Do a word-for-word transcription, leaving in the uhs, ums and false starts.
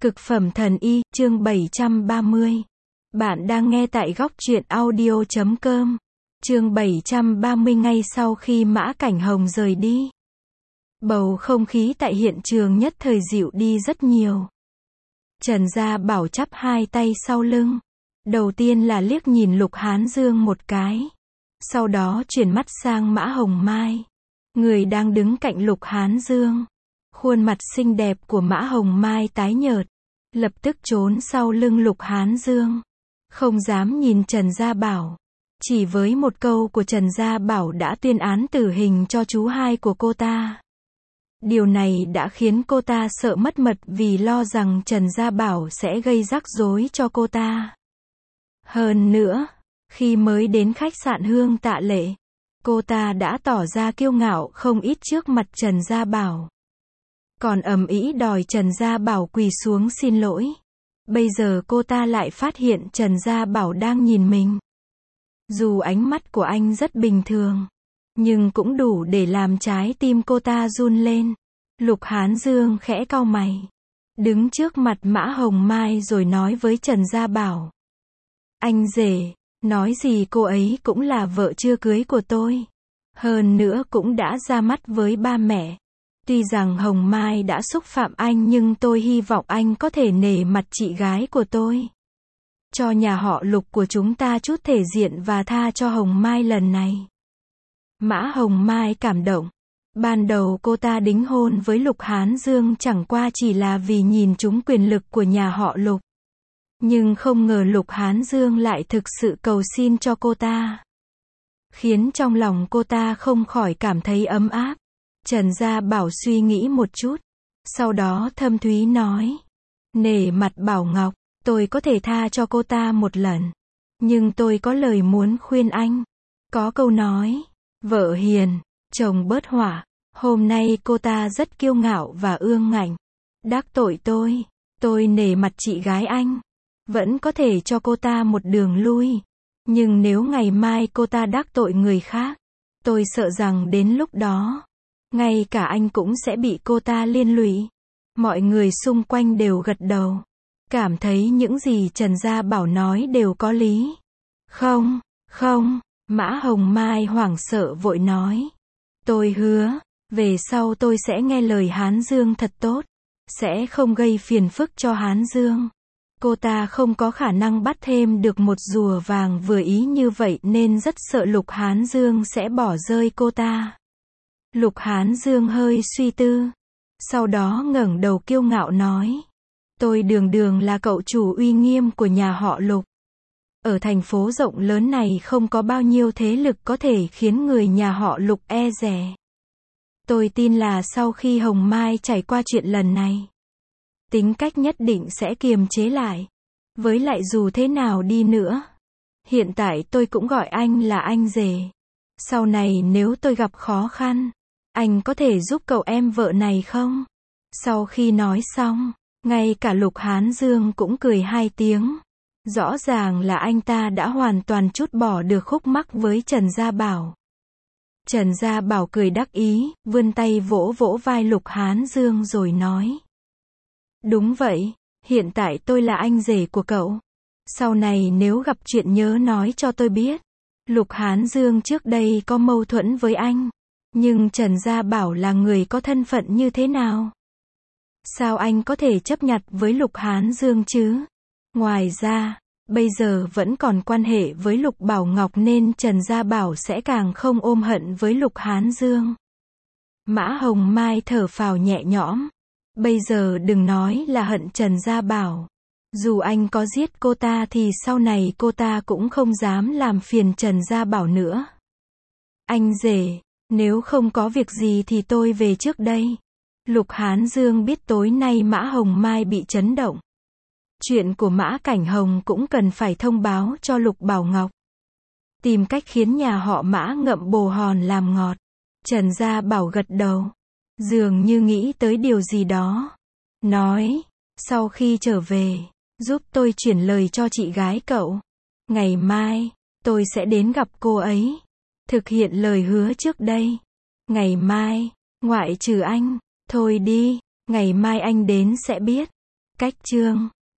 Cực phẩm thần y, chương bảy trăm ba mươi. Bạn đang nghe tại góc truyện audio chấm com. Chương bảy trăm ba mươi. Ngay sau khi Mã Cảnh Hồng rời đi, bầu không khí tại hiện trường nhất thời dịu đi rất nhiều. Trần Gia Bảo chắp hai tay sau lưng. Đầu tiên là liếc nhìn Lục Hán Dương một cái. Sau đó chuyển mắt sang Mã Hồng Mai, người đang đứng cạnh Lục Hán Dương. Khuôn mặt xinh đẹp của Mã Hồng Mai tái nhợt, lập tức trốn sau lưng Lục Hán Dương, không dám nhìn Trần Gia Bảo. Chỉ với một câu của Trần Gia Bảo đã tuyên án tử hình cho chú hai của cô ta. Điều này đã khiến cô ta sợ mất mật vì lo rằng Trần Gia Bảo sẽ gây rắc rối cho cô ta. Hơn nữa, khi mới đến khách sạn Hương Tạ Lệ, cô ta đã tỏ ra kiêu ngạo không ít trước mặt Trần Gia Bảo, còn ầm ĩ đòi Trần Gia Bảo quỳ xuống xin lỗi. Bây giờ cô ta lại phát hiện Trần Gia Bảo đang nhìn mình. Dù ánh mắt của anh rất bình thường, nhưng cũng đủ để làm trái tim cô ta run lên. Lục Hán Dương khẽ cau mày, đứng trước mặt Mã Hồng Mai rồi nói với Trần Gia Bảo: Anh rể, nói gì cô ấy cũng là vợ chưa cưới của tôi. Hơn nữa cũng đã ra mắt với ba mẹ. Tuy rằng Hồng Mai đã xúc phạm anh nhưng tôi hy vọng anh có thể nể mặt chị gái của tôi. Cho nhà họ Lục của chúng ta chút thể diện và tha cho Hồng Mai lần này. Mã Hồng Mai cảm động. Ban đầu cô ta đính hôn với Lục Hán Dương chẳng qua chỉ là vì nhìn trúng quyền lực của nhà họ Lục. Nhưng không ngờ Lục Hán Dương lại thực sự cầu xin cho cô ta, khiến trong lòng cô ta không khỏi cảm thấy ấm áp. Trần Gia Bảo suy nghĩ một chút, sau đó thâm thúy nói: Nể mặt Bảo Ngọc, tôi có thể tha cho cô ta một lần. Nhưng tôi có lời muốn khuyên anh. Có câu nói, vợ hiền, chồng bớt hỏa. Hôm nay cô ta rất kiêu ngạo và ương ngạnh, đắc tội tôi. Tôi nể mặt chị gái anh, vẫn có thể cho cô ta một đường lui. Nhưng nếu ngày mai cô ta đắc tội người khác, tôi sợ rằng đến lúc đó, ngay cả anh cũng sẽ bị cô ta liên lụy. Mọi người xung quanh đều gật đầu, cảm thấy những gì Trần Gia Bảo nói đều có lý. Không, không, Mã Hồng Mai hoảng sợ vội nói: Tôi hứa, về sau tôi sẽ nghe lời Hán Dương thật tốt, sẽ không gây phiền phức cho Hán Dương. Cô ta không có khả năng bắt thêm được một rùa vàng vừa ý như vậy nên rất sợ Lục Hán Dương sẽ bỏ rơi cô ta. Lục Hán Dương hơi suy tư, sau đó ngẩng đầu kiêu ngạo nói: Tôi đường đường là cậu chủ uy nghiêm của nhà họ Lục. Ở thành phố rộng lớn này không có bao nhiêu thế lực có thể khiến người nhà họ Lục e dè. Tôi tin là sau khi Hồng Mai trải qua chuyện lần này, tính cách nhất định sẽ kiềm chế lại. Với lại dù thế nào đi nữa, hiện tại tôi cũng gọi anh là anh rể. Sau này nếu tôi gặp khó khăn, anh có thể giúp cậu em vợ này không? Sau khi nói xong, ngay cả Lục Hán Dương cũng cười hai tiếng. Rõ ràng là anh ta đã hoàn toàn trút bỏ được khúc mắc với Trần Gia Bảo. Trần Gia Bảo cười đắc ý, vươn tay vỗ vỗ vai Lục Hán Dương rồi nói: Đúng vậy, hiện tại tôi là anh rể của cậu. Sau này nếu gặp chuyện nhớ nói cho tôi biết. Lục Hán Dương trước đây có mâu thuẫn với anh, nhưng Trần Gia Bảo là người có thân phận như thế nào? Sao anh có thể chấp nhặt với Lục Hán Dương chứ? Ngoài ra, bây giờ vẫn còn quan hệ với Lục Bảo Ngọc nên Trần Gia Bảo sẽ càng không ôm hận với Lục Hán Dương. Mã Hồng Mai thở phào nhẹ nhõm. Bây giờ đừng nói là hận Trần Gia Bảo. Dù anh có giết cô ta thì sau này cô ta cũng không dám làm phiền Trần Gia Bảo nữa. Anh rể, nếu không có việc gì thì tôi về trước đây. Lục Hán Dương biết tối nay Mã Hồng Mai bị chấn động. Chuyện của Mã Cảnh Hồng cũng cần phải thông báo cho Lục Bảo Ngọc. Tìm cách khiến nhà họ Mã ngậm bồ hòn làm ngọt. Trần Gia Bảo gật đầu, dường như nghĩ tới điều gì đó. Nói, sau khi trở về, giúp tôi chuyển lời cho chị gái cậu. Ngày mai, tôi sẽ đến gặp cô ấy. Thực hiện lời hứa trước đây. Ngày mai, ngoại trừ anh, thôi đi, ngày mai anh đến sẽ biết. Cách chương